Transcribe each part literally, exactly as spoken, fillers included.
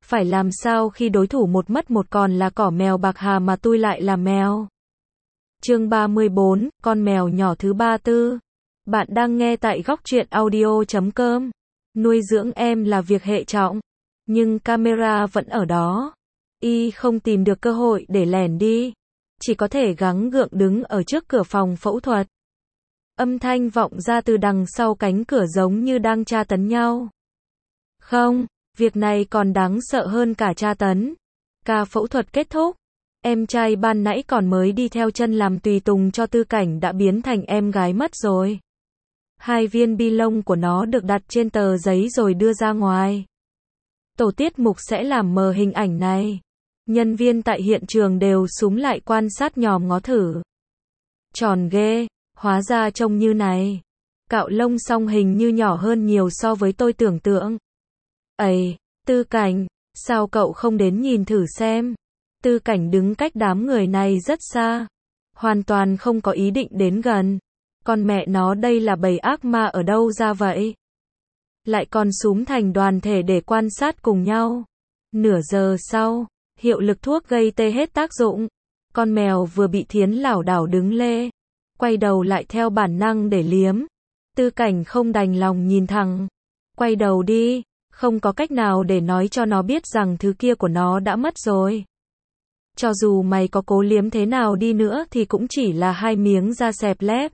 Phải làm sao khi đối thủ một mất một còn là cỏ mèo bạc hà mà tôi lại là mèo? Chương ba mươi bốn, con mèo nhỏ thứ ba tư. Bạn đang nghe tại góc truyện audio chấm com. Nuôi dưỡng em là việc hệ trọng, nhưng camera vẫn ở đó. Y không tìm được cơ hội để lẻn đi, chỉ có thể gắng gượng đứng ở trước cửa phòng phẫu thuật. Âm thanh vọng ra từ đằng sau cánh cửa giống như đang tra tấn nhau. Không, việc này còn đáng sợ hơn cả tra tấn. Ca phẫu thuật kết thúc, em trai ban nãy còn mới đi theo chân làm tùy tùng cho Tư Cảnh đã biến thành em gái mất rồi. Hai viên bi lông của nó được đặt trên tờ giấy rồi đưa ra ngoài. Tổ tiết mục sẽ làm mờ hình ảnh này. Nhân viên tại hiện trường đều súm lại quan sát nhòm ngó thử. Tròn ghê, hóa ra trông như này. Cạo lông xong hình như nhỏ hơn nhiều so với tôi tưởng tượng. Ây, Tư Cảnh, sao cậu không đến nhìn thử xem? Tư Cảnh đứng cách đám người này rất xa, hoàn toàn không có ý định đến gần. Con mẹ nó, đây là bầy ác ma ở đâu ra vậy? Lại còn súm thành đoàn thể để quan sát cùng nhau. Nửa giờ sau, hiệu lực thuốc gây tê hết tác dụng. Con mèo vừa bị thiến lảo đảo đứng lê, quay đầu lại theo bản năng để liếm. Tư Cảnh không đành lòng nhìn thẳng. Quay đầu đi, không có cách nào để nói cho nó biết rằng thứ kia của nó đã mất rồi. Cho dù mày có cố liếm thế nào đi nữa thì cũng chỉ là hai miếng da xẹp lép.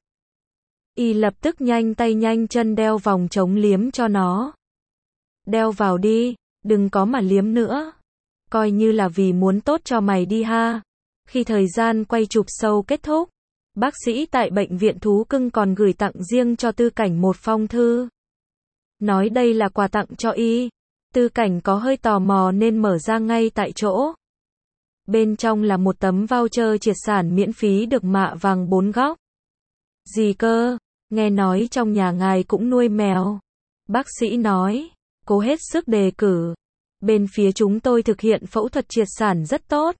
Y lập tức nhanh tay nhanh chân đeo vòng chống liếm cho nó. Đeo vào đi, đừng có mà liếm nữa. Coi như là vì muốn tốt cho mày đi ha. Khi thời gian quay chụp show kết thúc, bác sĩ tại bệnh viện thú cưng còn gửi tặng riêng cho Tư Cảnh một phong thư. Nói đây là quà tặng cho y. Tư Cảnh có hơi tò mò nên mở ra ngay tại chỗ. Bên trong là một tấm voucher triệt sản miễn phí được mạ vàng bốn góc. Gì cơ? Nghe nói trong nhà ngài cũng nuôi mèo. Bác sĩ nói, cố hết sức đề cử. Bên phía chúng tôi thực hiện phẫu thuật triệt sản rất tốt.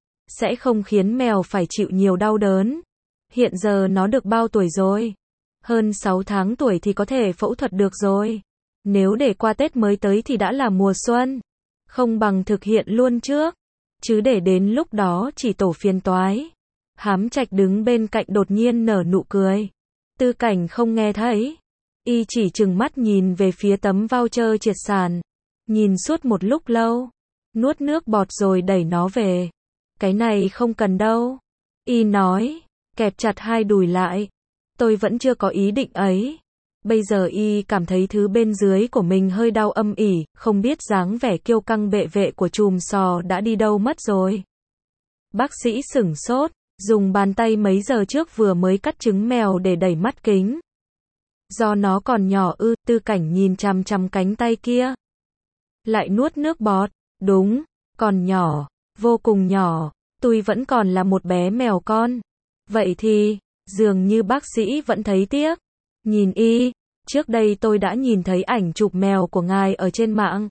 Sẽ không khiến mèo phải chịu nhiều đau đớn. Hiện giờ nó được bao tuổi rồi? Hơn sáu tháng tuổi thì có thể phẫu thuật được rồi. Nếu để qua Tết mới tới thì đã là mùa xuân. Không bằng thực hiện luôn trước. Chứ để đến lúc đó chỉ tổ phiền toái. Hám Trạch đứng bên cạnh đột nhiên nở nụ cười. Tư Cảnh không nghe thấy. Y chỉ trừng mắt nhìn về phía tấm voucher triệt sản. Nhìn suốt một lúc lâu. Nuốt nước bọt rồi đẩy nó về. Cái này không cần đâu. Y nói, kẹp chặt hai đùi lại. Tôi vẫn chưa có ý định ấy. Bây giờ Y cảm thấy thứ bên dưới của mình hơi đau âm ỉ, không biết dáng vẻ kiêu căng bệ vệ của chùm sò đã đi đâu mất rồi. Bác sĩ sửng sốt, dùng bàn tay mấy giờ trước vừa mới cắt trứng mèo để đẩy mắt kính. Do nó còn nhỏ ư? Tư Cảnh nhìn chằm chằm cánh tay kia. Lại nuốt nước bọt. Đúng, còn nhỏ, vô cùng nhỏ. Tôi vẫn còn là một bé mèo con. Vậy thì, dường như bác sĩ vẫn thấy tiếc. Nhìn Y, trước đây tôi đã nhìn thấy ảnh chụp mèo của ngài ở trên mạng.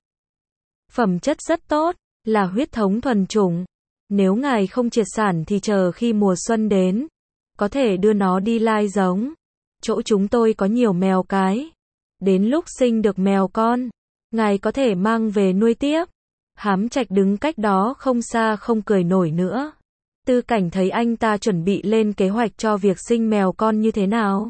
Phẩm chất rất tốt, là huyết thống thuần chủng. Nếu ngài không triệt sản thì chờ khi mùa xuân đến, có thể đưa nó đi lai giống. Chỗ chúng tôi có nhiều mèo cái. Đến lúc sinh được mèo con, ngài có thể mang về nuôi tiếp. Hám Trạch đứng cách đó không xa không cười nổi nữa. Tư Cảnh thấy anh ta chuẩn bị lên kế hoạch cho việc sinh mèo con như thế nào.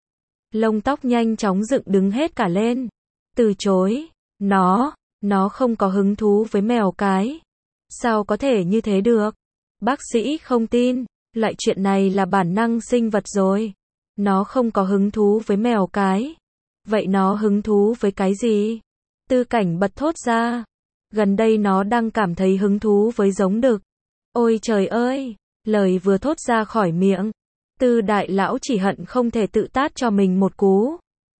Lông tóc nhanh chóng dựng đứng hết cả lên. Từ chối. Nó, nó không có hứng thú với mèo cái. Sao có thể như thế được? Bác sĩ không tin. Loại chuyện này là bản năng sinh vật rồi. Nó không có hứng thú với mèo cái. Vậy nó hứng thú với cái gì? Tư Cảnh bật thốt ra. Gần đây nó đang cảm thấy hứng thú với giống đực. Ôi trời ơi! Lời vừa thốt ra khỏi miệng. Tư đại lão chỉ hận không thể tự tát cho mình một cú.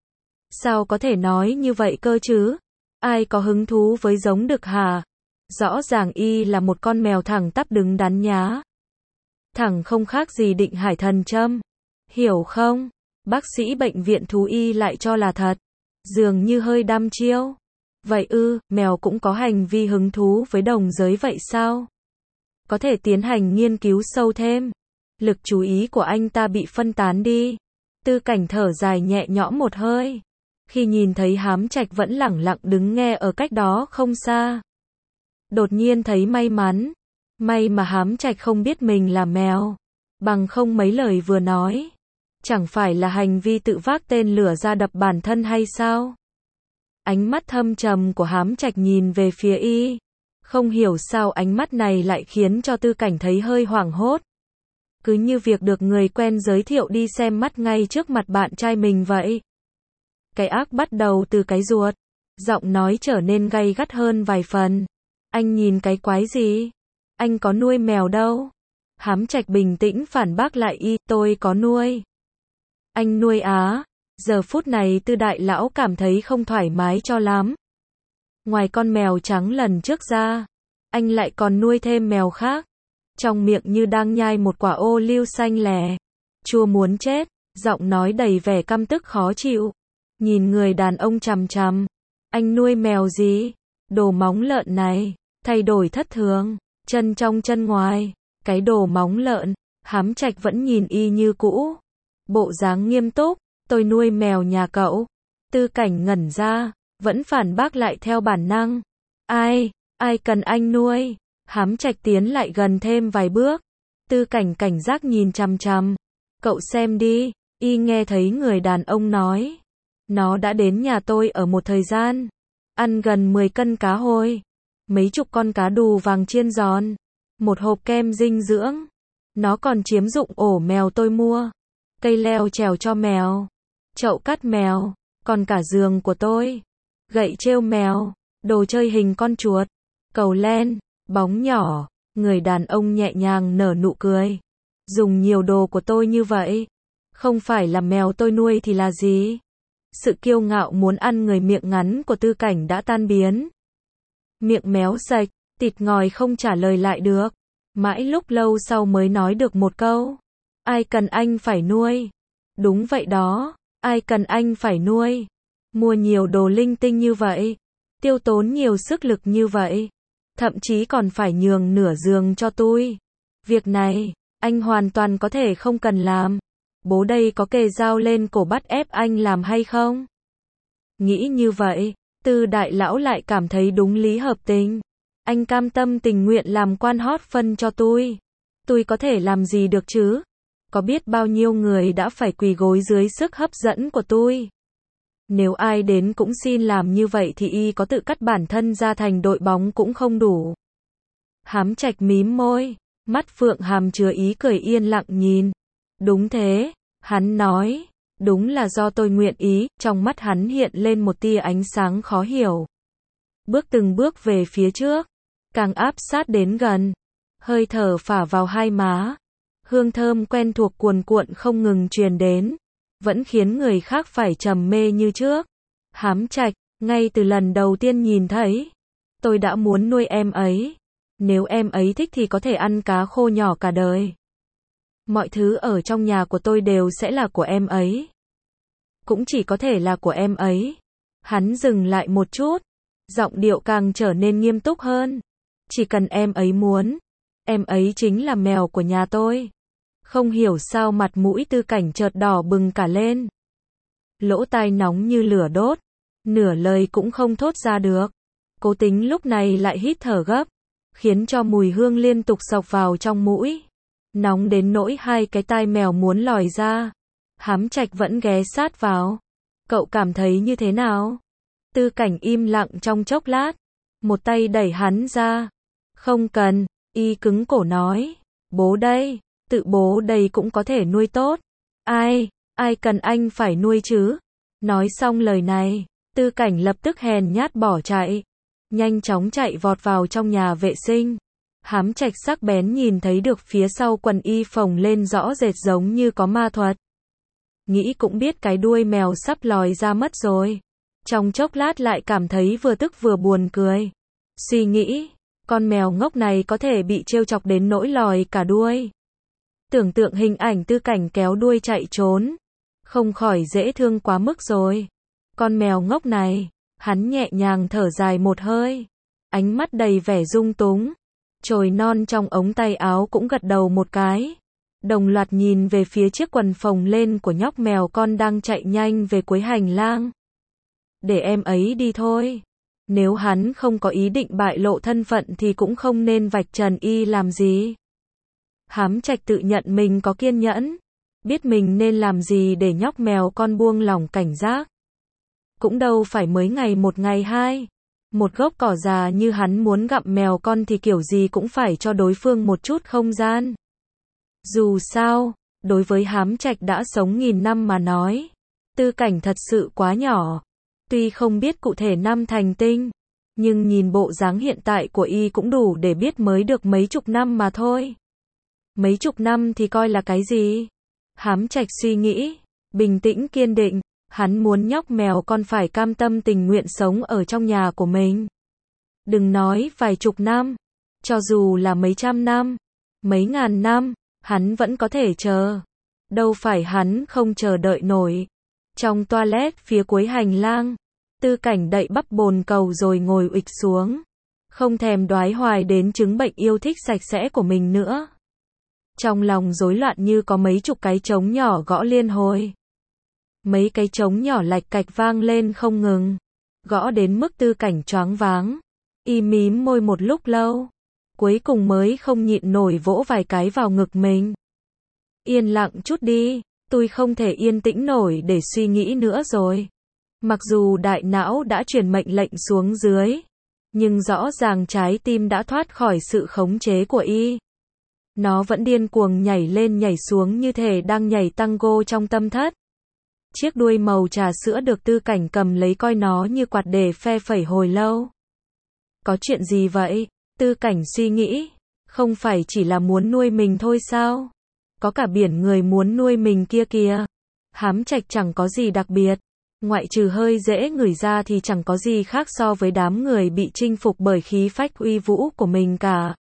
Sao có thể nói như vậy cơ chứ? Ai có hứng thú với giống đực hả? Rõ ràng Y là một con mèo thẳng tắp đứng đắn nhá. Thẳng không khác gì Định Hải Thần Châm. Hiểu không? Bác sĩ bệnh viện thú y lại cho là thật. Dường như hơi đăm chiêu. Vậy ư, mèo cũng có hành vi hứng thú với đồng giới vậy sao? Có thể tiến hành nghiên cứu sâu thêm. Lực chú ý của anh ta bị phân tán đi. Tư Cảnh thở dài nhẹ nhõm một hơi. Khi nhìn thấy Hám Trạch vẫn lẳng lặng đứng nghe ở cách đó không xa. đột nhiên thấy may mắn. May mà Hám Trạch không biết mình là mèo, bằng không mấy lời vừa nói, chẳng phải là hành vi tự vác tên lửa ra đập bản thân hay sao? Ánh mắt thâm trầm của Hám Trạch nhìn về phía y, không hiểu sao ánh mắt này lại khiến cho Tư Cảnh thấy hơi hoảng hốt. Cứ như việc được người quen giới thiệu đi xem mắt ngay trước mặt bạn trai mình vậy. Cái ác bắt đầu từ cái ruột, giọng nói trở nên gay gắt hơn vài phần. Anh nhìn cái quái gì? Anh có nuôi mèo đâu? Hám Trạch bình tĩnh phản bác lại y, tôi có nuôi. Anh nuôi á? Giờ phút này Tư đại lão cảm thấy không thoải mái cho lắm. Ngoài con mèo trắng lần trước ra, anh lại còn nuôi thêm mèo khác. Trong miệng như đang nhai một quả ô liu xanh lè, chua muốn chết, giọng nói đầy vẻ căm tức khó chịu. Nhìn người đàn ông chằm chằm. Anh nuôi mèo gì? Đồ móng lợn này, thay đổi thất thường, chân trong chân ngoài, cái đồ móng lợn. Hám Trạch vẫn nhìn y như cũ, bộ dáng nghiêm túc. Tôi nuôi mèo nhà cậu. Tư Cảnh ngẩn ra, vẫn phản bác lại theo bản năng. Ai, ai cần anh nuôi? Hám Trạch tiến lại gần thêm vài bước. Tư Cảnh cảnh giác nhìn chằm chằm. Cậu xem đi, y nghe thấy người đàn ông nói. Nó đã đến nhà tôi ở một thời gian, ăn gần mười cân cá hồi, mấy chục con cá đù vàng chiên giòn, một hộp kem dinh dưỡng. Nó còn chiếm dụng ổ mèo tôi mua, cây leo trèo cho mèo, chậu cắt mèo, còn cả giường của tôi, gậy trêu mèo, đồ chơi hình con chuột, cầu len, bóng nhỏ. Người đàn ông nhẹ nhàng nở nụ cười. Dùng nhiều đồ của tôi như vậy, không phải là mèo tôi nuôi thì là gì? Sự kiêu ngạo muốn ăn người miệng ngắn của Tư Cảnh đã tan biến. Miệng méo sạch, tịt ngòi không trả lời lại được. Mãi lúc lâu sau mới nói được một câu. Ai cần anh phải nuôi? Đúng vậy đó, ai cần anh phải nuôi? Mua nhiều đồ linh tinh như vậy, tiêu tốn nhiều sức lực như vậy, thậm chí còn phải nhường nửa giường cho tôi. Việc này, anh hoàn toàn có thể không cần làm. Bố đây có kề dao lên cổ bắt ép anh làm hay không? Nghĩ như vậy, Tư đại lão lại cảm thấy đúng lý hợp tình. Anh cam tâm tình nguyện làm quan hót phân cho tôi. Tôi có thể làm gì được chứ? Có biết bao nhiêu người đã phải quỳ gối dưới sức hấp dẫn của tôi. Nếu ai đến cũng xin làm như vậy thì y có tự cắt bản thân ra thành đội bóng cũng không đủ. Hám Trạch mím môi, mắt phượng hàm chứa ý cười yên lặng nhìn. Đúng thế, hắn nói, đúng là do tôi nguyện ý. Trong mắt hắn hiện lên một tia ánh sáng khó hiểu. Bước từng bước về phía trước, càng áp sát đến gần, hơi thở phả vào hai má, hương thơm quen thuộc cuồn cuộn không ngừng truyền đến, vẫn khiến người khác phải trầm mê như trước. Hám Trạch, ngay từ lần đầu tiên nhìn thấy, tôi đã muốn nuôi em ấy. Nếu em ấy thích thì có thể ăn cá khô nhỏ cả đời. Mọi thứ ở trong nhà của tôi đều sẽ là của em ấy. Cũng chỉ có thể là của em ấy. Hắn dừng lại một chút, giọng điệu càng trở nên nghiêm túc hơn. Chỉ cần em ấy muốn, em ấy chính là mèo của nhà tôi. Không hiểu sao mặt mũi Tư Cảnh chợt đỏ bừng cả lên. Lỗ tai nóng như lửa đốt, nửa lời cũng không thốt ra được. Cố tính lúc này lại hít thở gấp, khiến cho mùi hương liên tục xộc vào trong mũi. Nóng đến nỗi hai cái tai mèo muốn lòi ra. Hám Trạch vẫn ghé sát vào. Cậu cảm thấy như thế nào? Tư Cảnh im lặng trong chốc lát, một tay đẩy hắn ra. Không cần, y cứng cổ nói. Bố đây, tự bố đây cũng có thể nuôi tốt. Ai, ai cần anh phải nuôi chứ? Nói xong lời này, Tư Cảnh lập tức hèn nhát bỏ chạy. Nhanh chóng chạy vọt vào trong nhà vệ sinh. Hám Trạch sắc bén nhìn thấy được phía sau quần y phồng lên rõ rệt giống như có ma thuật. Nghĩ cũng biết cái đuôi mèo sắp lòi ra mất rồi. Trong chốc lát lại cảm thấy vừa tức vừa buồn cười. Suy nghĩ, con mèo ngốc này có thể bị trêu chọc đến nỗi lòi cả đuôi. Tưởng tượng hình ảnh Tư Cảnh kéo đuôi chạy trốn, không khỏi dễ thương quá mức rồi. Con mèo ngốc này, hắn nhẹ nhàng thở dài một hơi, ánh mắt đầy vẻ dung túng. Chồi non trong ống tay áo cũng gật đầu một cái, đồng loạt nhìn về phía chiếc quần phồng lên của nhóc mèo con đang chạy nhanh về cuối hành lang. Để em ấy đi thôi. Nếu hắn không có ý định bại lộ thân phận thì cũng không nên vạch trần y làm gì. Hám Trạch tự nhận mình có kiên nhẫn, biết mình nên làm gì để nhóc mèo con buông lỏng cảnh giác. Cũng đâu phải mới ngày một ngày hai. Một gốc cỏ già như hắn muốn gặm mèo con thì kiểu gì cũng phải cho đối phương một chút không gian. Dù sao, đối với Hám Trạch đã sống nghìn năm mà nói, Tư Cảnh thật sự quá nhỏ. Tuy không biết cụ thể năm thành tinh, nhưng nhìn bộ dáng hiện tại của y cũng đủ để biết mới được mấy chục năm mà thôi. Mấy chục năm thì coi là cái gì? Hám Trạch suy nghĩ, bình tĩnh kiên định, hắn muốn nhóc mèo con phải cam tâm tình nguyện sống ở trong nhà của mình. Đừng nói vài chục năm, cho dù là mấy trăm năm, mấy ngàn năm, hắn vẫn có thể chờ. Đâu phải hắn không chờ đợi nổi. Trong toilet phía cuối hành lang, Tư Cảnh đậy bắp bồn cầu rồi ngồi ụịch xuống. Không thèm đoái hoài đến chứng bệnh yêu thích sạch sẽ của mình nữa. Trong lòng rối loạn như có mấy chục cái trống nhỏ gõ liên hồi. Mấy cái trống nhỏ lạch cạch vang lên không ngừng. Gõ đến mức Tư Cảnh choáng váng. Y mím môi một lúc lâu. Cuối cùng mới không nhịn nổi vỗ vài cái vào ngực mình. Yên lặng chút đi, tôi không thể yên tĩnh nổi để suy nghĩ nữa rồi. Mặc dù đại não đã truyền mệnh lệnh xuống dưới, nhưng rõ ràng trái tim đã thoát khỏi sự khống chế của y. Nó vẫn điên cuồng nhảy lên nhảy xuống như thể đang nhảy tango trong tâm thất. Chiếc đuôi màu trà sữa được Tư Cảnh cầm lấy coi nó như quạt để phe phẩy hồi lâu. Có chuyện gì vậy? Tư Cảnh suy nghĩ, không phải chỉ là muốn nuôi mình thôi sao? Có cả biển người muốn nuôi mình kia kìa. Hám Trạch chẳng có gì đặc biệt, ngoại trừ hơi dễ ngửi ra thì chẳng có gì khác so với đám người bị chinh phục bởi khí phách uy vũ của mình cả.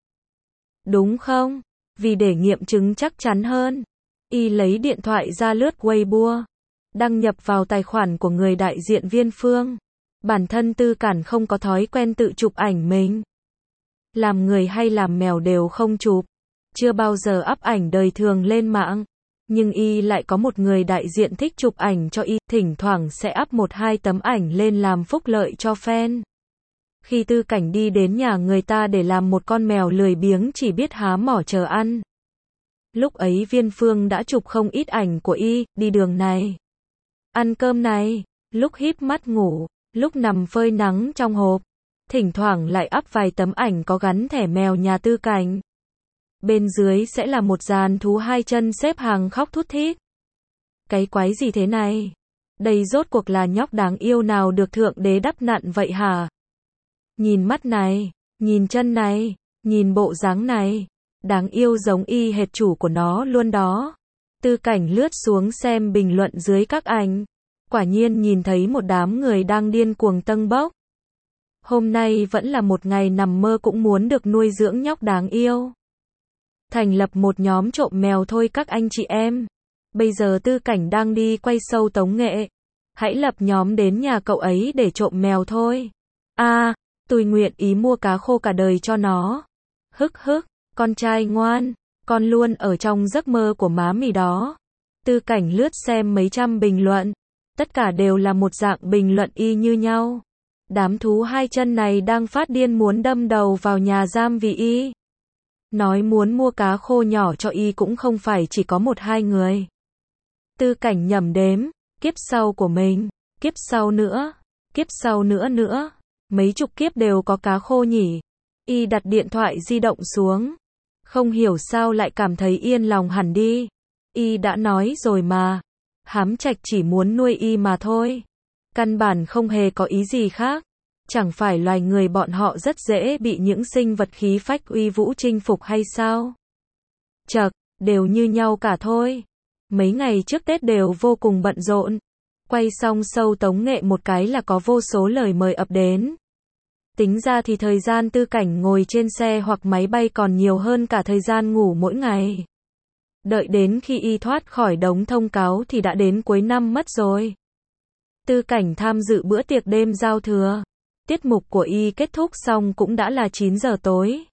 Đúng không? Vì để nghiệm chứng chắc chắn hơn, y lấy điện thoại ra lướt Weibo, đăng nhập vào tài khoản của người đại diện Viên Phương. Bản thân Tư Cảnh không có thói quen tự chụp ảnh mình. Làm người hay làm mèo đều không chụp, chưa bao giờ up ảnh đời thường lên mạng. Nhưng y lại có một người đại diện thích chụp ảnh cho y, thỉnh thoảng sẽ up một hai tấm ảnh lên làm phúc lợi cho fan. Khi Tư Cảnh đi đến nhà người ta để làm một con mèo lười biếng chỉ biết há mỏ chờ ăn. Lúc ấy Viên Phương đã chụp không ít ảnh của y, đi đường này, ăn cơm này, lúc híp mắt ngủ, lúc nằm phơi nắng trong hộp. Thỉnh thoảng lại up vài tấm ảnh có gắn thẻ mèo nhà Tư Cảnh. Bên dưới sẽ là một dàn thú hai chân xếp hàng khóc thút thít. Cái quái gì thế này? Đây rốt cuộc là nhóc đáng yêu nào được thượng đế đắp nặn vậy hả? Nhìn mắt này, nhìn chân này, nhìn bộ dáng này, đáng yêu giống y hệt chủ của nó luôn đó. Tư Cảnh lướt xuống xem bình luận dưới các ảnh. Quả nhiên nhìn thấy một đám người đang điên cuồng tâng bốc. Hôm nay vẫn là một ngày nằm mơ cũng muốn được nuôi dưỡng nhóc đáng yêu. Thành lập một nhóm trộm mèo thôi các anh chị em. Bây giờ Tư Cảnh đang đi quay show tống nghệ. Hãy lập nhóm đến nhà cậu ấy để trộm mèo thôi. À, tôi nguyện ý mua cá khô cả đời cho nó. Hức hức, con trai ngoan, con luôn ở trong giấc mơ của má mì đó. Tư Cảnh lướt xem mấy trăm bình luận. Tất cả đều là một dạng bình luận y như nhau. Đám thú hai chân này đang phát điên muốn đâm đầu vào nhà giam vì y. Nói muốn mua cá khô nhỏ cho y cũng không phải chỉ có một hai người. Tư Cảnh nhẩm đếm, kiếp sau của mình, kiếp sau nữa, kiếp sau nữa nữa, mấy chục kiếp đều có cá khô nhỉ. Y đặt điện thoại di động xuống. Không hiểu sao lại cảm thấy yên lòng hẳn đi. Y đã nói rồi mà. Hám Trạch chỉ muốn nuôi y mà thôi. Căn bản không hề có ý gì khác. Chẳng phải loài người bọn họ rất dễ bị những sinh vật khí phách uy vũ chinh phục hay sao? Chậc, đều như nhau cả thôi. Mấy ngày trước Tết đều vô cùng bận rộn. Quay xong show tống nghệ một cái là có vô số lời mời ập đến. Tính ra thì thời gian Tư Cảnh ngồi trên xe hoặc máy bay còn nhiều hơn cả thời gian ngủ mỗi ngày. Đợi đến khi y thoát khỏi đống thông cáo thì đã đến cuối năm mất rồi. Tư Cảnh tham dự bữa tiệc đêm giao thừa. Tiết mục của y kết thúc xong cũng đã là chín giờ tối.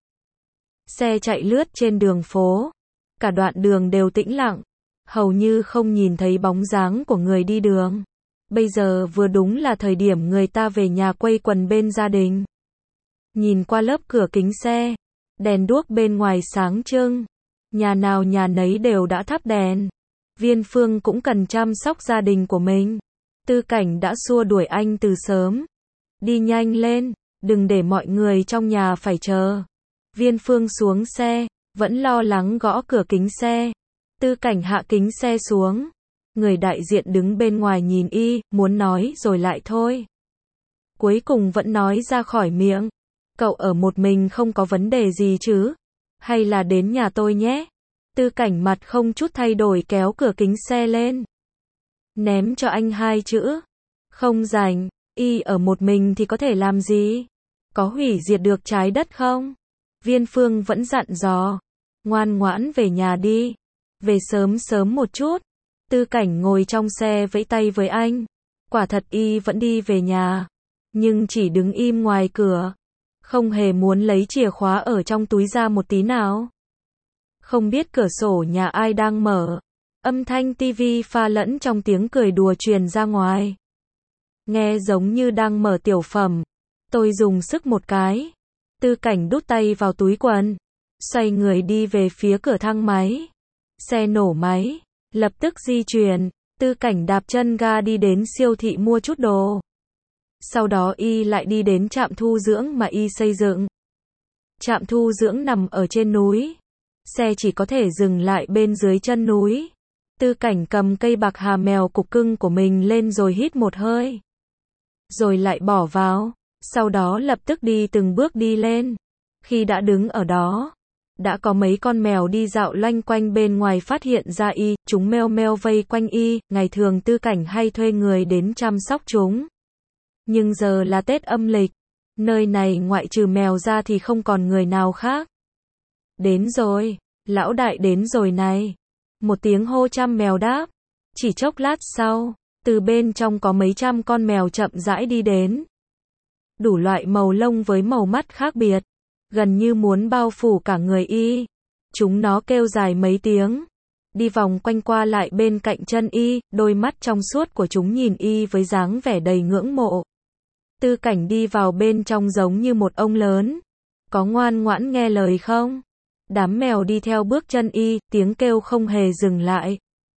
Xe chạy lướt trên đường phố. Cả đoạn đường đều tĩnh lặng. Hầu như không nhìn thấy bóng dáng của người đi đường. Bây giờ vừa đúng là thời điểm người ta về nhà quây quần bên gia đình. Nhìn qua lớp cửa kính xe, đèn đuốc bên ngoài sáng trưng, nhà nào nhà nấy đều đã thắp đèn. Viên Phương cũng cần chăm sóc gia đình của mình. Tư Cảnh đã xua đuổi anh từ sớm. Đi nhanh lên, đừng để mọi người trong nhà phải chờ. Viên Phương xuống xe, vẫn lo lắng gõ cửa kính xe. Tư Cảnh hạ kính xe xuống. Người đại diện đứng bên ngoài nhìn y, muốn nói rồi lại thôi. Cuối cùng vẫn nói ra khỏi miệng. Cậu ở một mình không có vấn đề gì chứ? Hay là đến nhà tôi nhé? Tư Cảnh mặt không chút thay đổi kéo cửa kính xe lên. Ném cho anh hai chữ. Không rảnh, y ở một mình thì có thể làm gì? Có hủy diệt được trái đất không? Viên Phương vẫn dặn dò. Ngoan ngoãn về nhà đi. Về sớm sớm một chút. Tư Cảnh ngồi trong xe vẫy tay với anh. Quả thật y vẫn đi về nhà. Nhưng chỉ đứng im ngoài cửa. Không hề muốn lấy chìa khóa ở trong túi ra một tí nào. Không biết cửa sổ nhà ai đang mở. Âm thanh tivi pha lẫn trong tiếng cười đùa truyền ra ngoài. Nghe giống như đang mở tiểu phẩm. Tôi dùng sức một cái. Tư Cảnh đút tay vào túi quần. Xoay người đi về phía cửa thang máy. Xe nổ máy. Lập tức di chuyển. Tư Cảnh đạp chân ga đi đến siêu thị mua chút đồ. Sau đó y lại đi đến trạm thu dưỡng mà y xây dựng. Trạm thu dưỡng nằm ở trên núi. Xe chỉ có thể dừng lại bên dưới chân núi. Tư Cảnh cầm cây bạc hà mèo cục cưng của mình lên rồi hít một hơi. Rồi lại bỏ vào. Sau đó lập tức đi từng bước đi lên. Khi đã đứng ở đó, đã có mấy con mèo đi dạo loanh quanh bên ngoài phát hiện ra y. Chúng meo meo vây quanh y. Ngày thường Tư Cảnh hay thuê người đến chăm sóc chúng. Nhưng giờ là Tết âm lịch. Nơi này ngoại trừ mèo ra thì không còn người nào khác. Đến rồi, lão đại đến rồi này. Một tiếng hô trăm mèo đáp. Chỉ chốc lát sau, từ bên trong có mấy trăm con mèo chậm rãi đi đến. Đủ loại màu lông với màu mắt khác biệt. Gần như muốn bao phủ cả người y. Chúng nó kêu dài mấy tiếng. Đi vòng quanh qua lại bên cạnh chân y. Đôi mắt trong suốt của chúng nhìn y với dáng vẻ đầy ngưỡng mộ. Tư Cảnh đi vào bên trong giống như một ông lớn. Có ngoan ngoãn nghe lời không? Đám mèo đi theo bước chân y, tiếng kêu không hề dừng lại.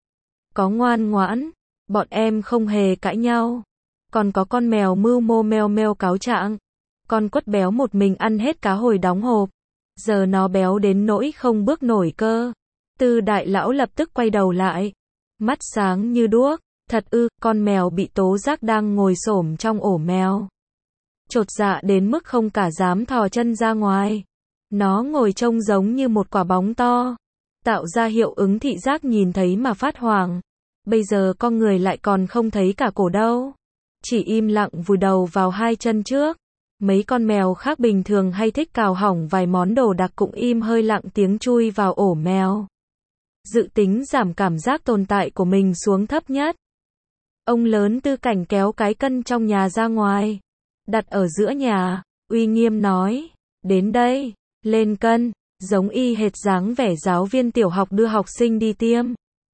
Có ngoan ngoãn, bọn em không hề cãi nhau. Còn có con mèo mưu mô meo meo cáo trạng. Con quất béo một mình ăn hết cá hồi đóng hộp. Giờ nó béo đến nỗi không bước nổi cơ. Tư đại lão lập tức quay đầu lại. Mắt sáng như đuốc. Thật ư, con mèo bị tố giác đang ngồi xổm trong ổ mèo. Chột dạ đến mức không cả dám thò chân ra ngoài. Nó ngồi trông giống như một quả bóng to. Tạo ra hiệu ứng thị giác nhìn thấy mà phát hoảng. Bây giờ con người lại còn không thấy cả cổ đâu. Chỉ im lặng vùi đầu vào hai chân trước. Mấy con mèo khác bình thường hay thích cào hỏng vài món đồ đặc cũng im hơi lặng tiếng chui vào ổ mèo. Dự tính giảm cảm giác tồn tại của mình xuống thấp nhất. Ông lớn Tư Cảnh kéo cái cân trong nhà ra ngoài. Đặt ở giữa nhà, uy nghiêm nói. Đến đây, lên cân, giống y hệt dáng vẻ giáo viên tiểu học đưa học sinh đi tiêm.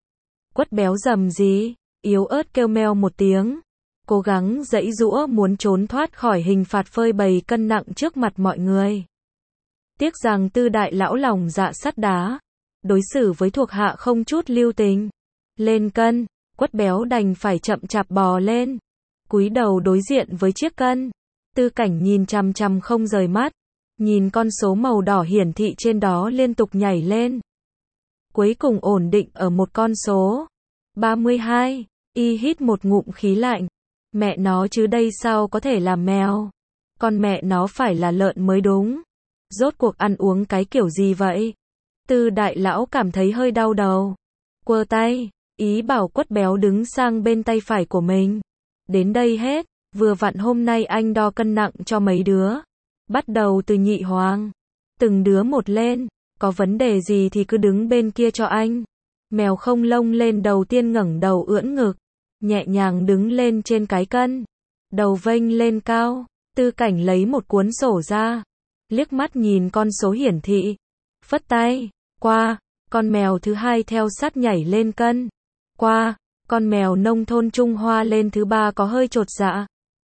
Quất béo rầm gì, yếu ớt kêu meo một tiếng. Cố gắng giãy giũa muốn trốn thoát khỏi hình phạt phơi bày cân nặng trước mặt mọi người. Tiếc rằng Tư đại lão lòng dạ sắt đá. Đối xử với thuộc hạ không chút lưu tình. Lên cân, Quất béo đành phải chậm chạp bò lên. Cúi đầu đối diện với chiếc cân. Tư Cảnh nhìn chằm chằm không rời mắt. Nhìn con số màu đỏ hiển thị trên đó liên tục nhảy lên. Cuối cùng ổn định ở một con số. ba mươi hai. Y hít một ngụm khí lạnh. Mẹ nó chứ đây sao có thể là mèo. Con mẹ nó phải là lợn mới đúng. Rốt cuộc ăn uống cái kiểu gì vậy? Tư đại lão cảm thấy hơi đau đầu. Quơ tay, ý bảo Quất béo đứng sang bên tay phải của mình. Đến đây hết, vừa vặn hôm nay anh đo cân nặng cho mấy đứa. Bắt đầu từ Nhị Hoàng. Từng đứa một lên, có vấn đề gì thì cứ đứng bên kia cho anh. Mèo không lông lên đầu tiên ngẩng đầu ưỡn ngực. Nhẹ nhàng đứng lên trên cái cân. Đầu vênh lên cao. Tư Cảnh lấy một cuốn sổ ra. Liếc mắt nhìn con số hiển thị. Phất tay. Qua. Con mèo thứ hai theo sát nhảy lên cân. Qua. Con mèo nông thôn Trung Hoa lên thứ ba có hơi chột dạ.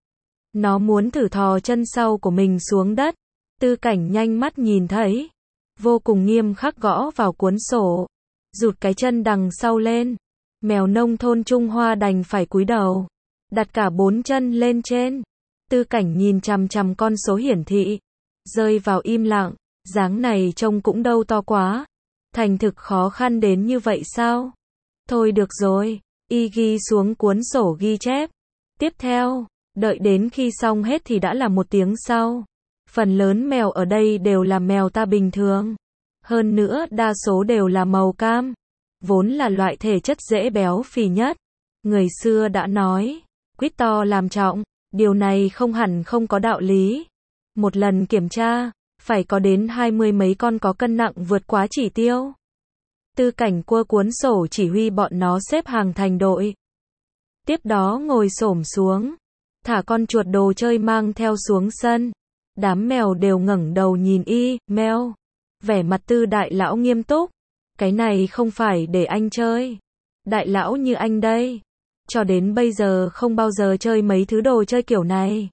Nó muốn thử thò chân sau của mình xuống đất. Tư Cảnh nhanh mắt nhìn thấy. Vô cùng nghiêm khắc gõ vào cuốn sổ. Rụt cái chân đằng sau lên. Mèo nông thôn Trung Hoa đành phải cúi đầu. Đặt cả bốn chân lên trên. Tư Cảnh nhìn chằm chằm con số hiển thị. Rơi vào im lặng. Dáng này trông cũng đâu to quá. Thành thực khó khăn đến như vậy sao? Thôi được rồi. Y ghi xuống cuốn sổ ghi chép. Tiếp theo, đợi đến khi xong hết thì đã là một tiếng sau. Phần lớn mèo ở đây đều là mèo ta bình thường. Hơn nữa đa số đều là màu cam. Vốn là loại thể chất dễ béo phì nhất. Người xưa đã nói, quýt to làm trọng. Điều này không hẳn không có đạo lý. Một lần kiểm tra, phải có đến hai mươi mấy con có cân nặng vượt quá chỉ tiêu. Tư Cảnh cua cuốn sổ chỉ huy bọn nó xếp hàng thành đội. Tiếp đó ngồi xổm xuống, thả con chuột đồ chơi mang theo xuống sân. Đám mèo đều ngẩng đầu nhìn y, mèo. Vẻ mặt Tư đại lão nghiêm túc. Cái này không phải để anh chơi. Đại lão như anh đây. Cho đến bây giờ không bao giờ chơi mấy thứ đồ chơi kiểu này.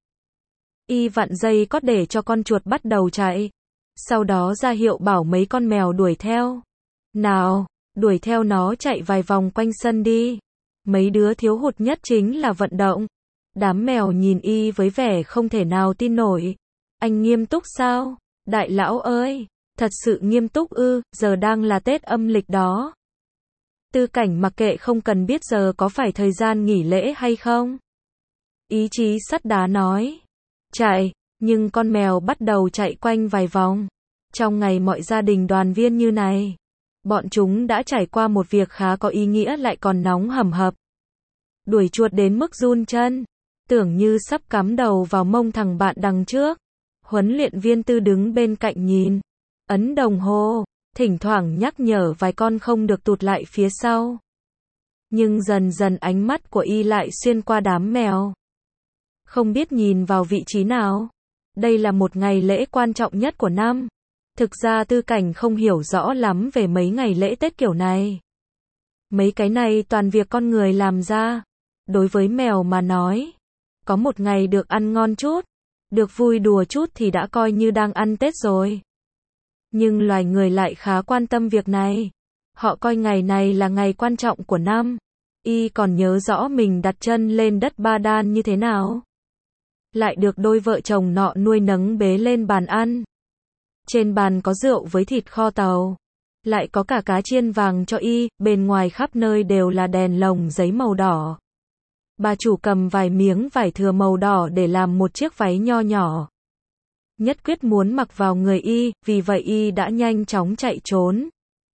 Y vặn dây cót để cho con chuột bắt đầu chạy. Sau đó ra hiệu bảo mấy con mèo đuổi theo. Nào, đuổi theo nó chạy vài vòng quanh sân đi. Mấy đứa thiếu hụt nhất chính là vận động. Đám mèo nhìn y với vẻ không thể nào tin nổi. Anh nghiêm túc sao? Đại lão ơi, thật sự nghiêm túc ư, giờ đang là Tết âm lịch đó. Tư Cảnh mặc kệ không cần biết giờ có phải thời gian nghỉ lễ hay không. Ý chí sắt đá nói. Chạy, nhưng con mèo bắt đầu chạy quanh vài vòng. Trong ngày mọi gia đình đoàn viên như này, bọn chúng đã trải qua một việc khá có ý nghĩa lại còn nóng hầm hập. Đuổi chuột đến mức run chân, tưởng như sắp cắm đầu vào mông thằng bạn đằng trước. Huấn luyện viên Tư đứng bên cạnh nhìn, ấn đồng hồ, thỉnh thoảng nhắc nhở vài con không được tụt lại phía sau. Nhưng dần dần ánh mắt của y lại xuyên qua đám mèo. Không biết nhìn vào vị trí nào. Đây là một ngày lễ quan trọng nhất của năm. Thực ra Tư Cảnh không hiểu rõ lắm về mấy ngày lễ Tết kiểu này. Mấy cái này toàn việc con người làm ra. Đối với mèo mà nói, có một ngày được ăn ngon chút, được vui đùa chút thì đã coi như đang ăn Tết rồi. Nhưng loài người lại khá quan tâm việc này. Họ coi ngày này là ngày quan trọng của năm. Y còn nhớ rõ mình đặt chân lên đất Ba Đan như thế nào. Lại được đôi vợ chồng nọ nuôi nấng bế lên bàn ăn. Trên bàn có rượu với thịt kho tàu. Lại có cả cá chiên vàng cho y, bên ngoài khắp nơi đều là đèn lồng giấy màu đỏ. Bà chủ cầm vài miếng vải thừa màu đỏ để làm một chiếc váy nho nhỏ. Nhất quyết muốn mặc vào người y, vì vậy y đã nhanh chóng chạy trốn.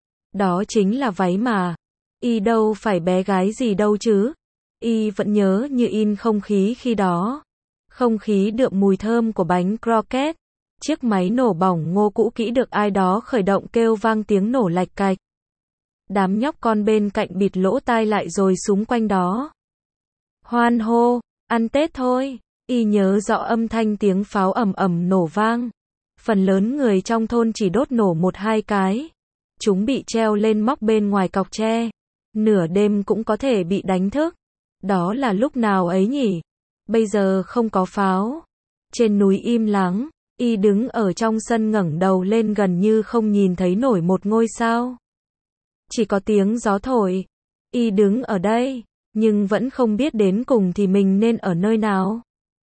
Đó chính là váy mà. Y đâu phải bé gái gì đâu chứ. Y vẫn nhớ như in không khí khi đó. Không khí đượm mùi thơm của bánh croquette. Chiếc máy nổ bỏng ngô cũ kỹ được ai đó khởi động kêu vang tiếng nổ lạch cạch. Đám nhóc con bên cạnh bịt lỗ tai lại rồi xúm quanh đó. Hoan hô, ăn Tết thôi. Y nhớ rõ âm thanh tiếng pháo ầm ầm nổ vang. Phần lớn người trong thôn chỉ đốt nổ một hai cái. Chúng bị treo lên móc bên ngoài cọc tre. Nửa đêm cũng có thể bị đánh thức. Đó là lúc nào ấy nhỉ? Bây giờ không có pháo. Trên núi im lắng. Y đứng ở trong sân ngẩng đầu lên gần như không nhìn thấy nổi một ngôi sao. Chỉ có tiếng gió thổi. Y đứng ở đây, nhưng vẫn không biết đến cùng thì mình nên ở nơi nào.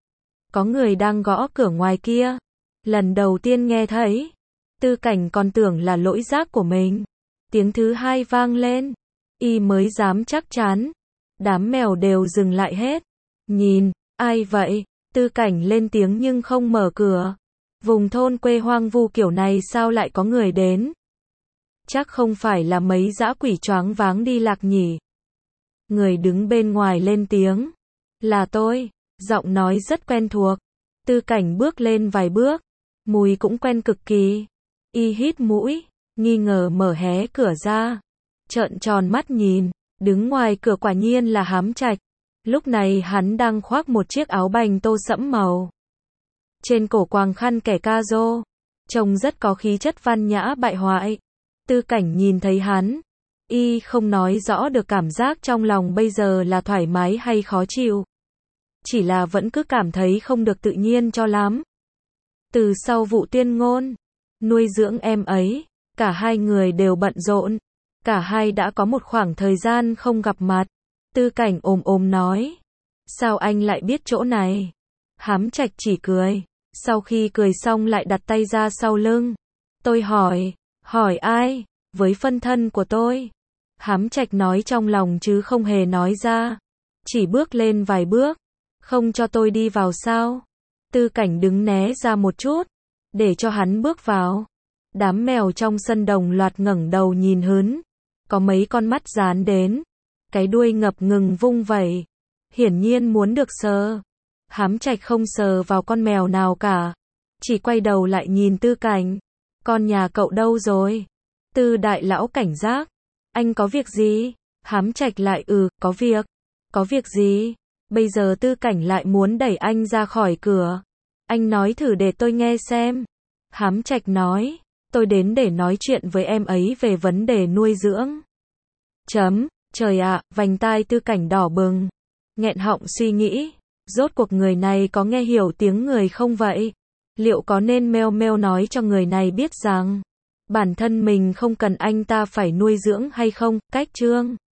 Có người đang gõ cửa ngoài kia. Lần đầu tiên nghe thấy, Tư Cảnh còn tưởng là lỗi giác của mình. Tiếng thứ hai vang lên. Y mới dám chắc chắn. Đám mèo đều dừng lại hết. Nhìn, ai vậy? Tư Cảnh lên tiếng nhưng không mở cửa. Vùng thôn quê hoang vu kiểu này sao lại có người đến? Chắc không phải là mấy dã quỷ choáng váng đi lạc nhỉ? Người đứng bên ngoài lên tiếng. Là tôi. Giọng nói rất quen thuộc. Tư Cảnh bước lên vài bước. Mùi cũng quen cực kỳ. Y hít mũi, nghi ngờ mở hé cửa ra. Trợn tròn mắt nhìn. Đứng ngoài cửa quả nhiên là Hám Trạch. Lúc này hắn đang khoác một chiếc áo bành tô sẫm màu. Trên cổ quàng khăn kẻ ca rô. Trông rất có khí chất văn nhã bại hoại. Tư Cảnh nhìn thấy hắn. y không nói rõ được cảm giác trong lòng bây giờ là thoải mái hay khó chịu. Chỉ là vẫn cứ cảm thấy không được tự nhiên cho lắm. Từ sau vụ tuyên ngôn, nuôi dưỡng em ấy, cả hai người đều bận rộn. Cả hai đã có một khoảng thời gian không gặp mặt. Tư Cảnh ồm ồm nói. Sao anh lại biết chỗ này? Hám Trạch chỉ cười. Sau khi cười xong lại đặt tay ra sau lưng. Tôi hỏi. Hỏi ai? Với phân thân của tôi. Hám Trạch nói trong lòng chứ không hề nói ra. Chỉ bước lên vài bước. Không cho tôi đi vào sao? Tư Cảnh đứng né ra một chút. Để cho hắn bước vào. Đám mèo trong sân đồng loạt ngẩng đầu nhìn hớn. Có mấy con mắt dán đến. Cái đuôi ngập ngừng vung vẩy. Hiển nhiên muốn được sờ. Hám Trạch không sờ vào con mèo nào cả. Chỉ quay đầu lại nhìn Tư Cảnh. Con nhà cậu đâu rồi? Tư đại lão cảnh giác. Anh có việc gì? Hám Trạch lại ừ, có việc. Có việc gì? Bây giờ Tư Cảnh lại muốn đẩy anh ra khỏi cửa. Anh nói thử để tôi nghe xem. Hám Trạch nói. Tôi đến để nói chuyện với em ấy về vấn đề nuôi dưỡng. Chấm. Trời ạ, vành tai Tư Cảnh đỏ bừng. Nghẹn họng suy nghĩ. Rốt cuộc người này có nghe hiểu tiếng người không vậy? Liệu có nên meo meo nói cho người này biết rằng bản thân mình không cần anh ta phải nuôi dưỡng hay không? Cách chương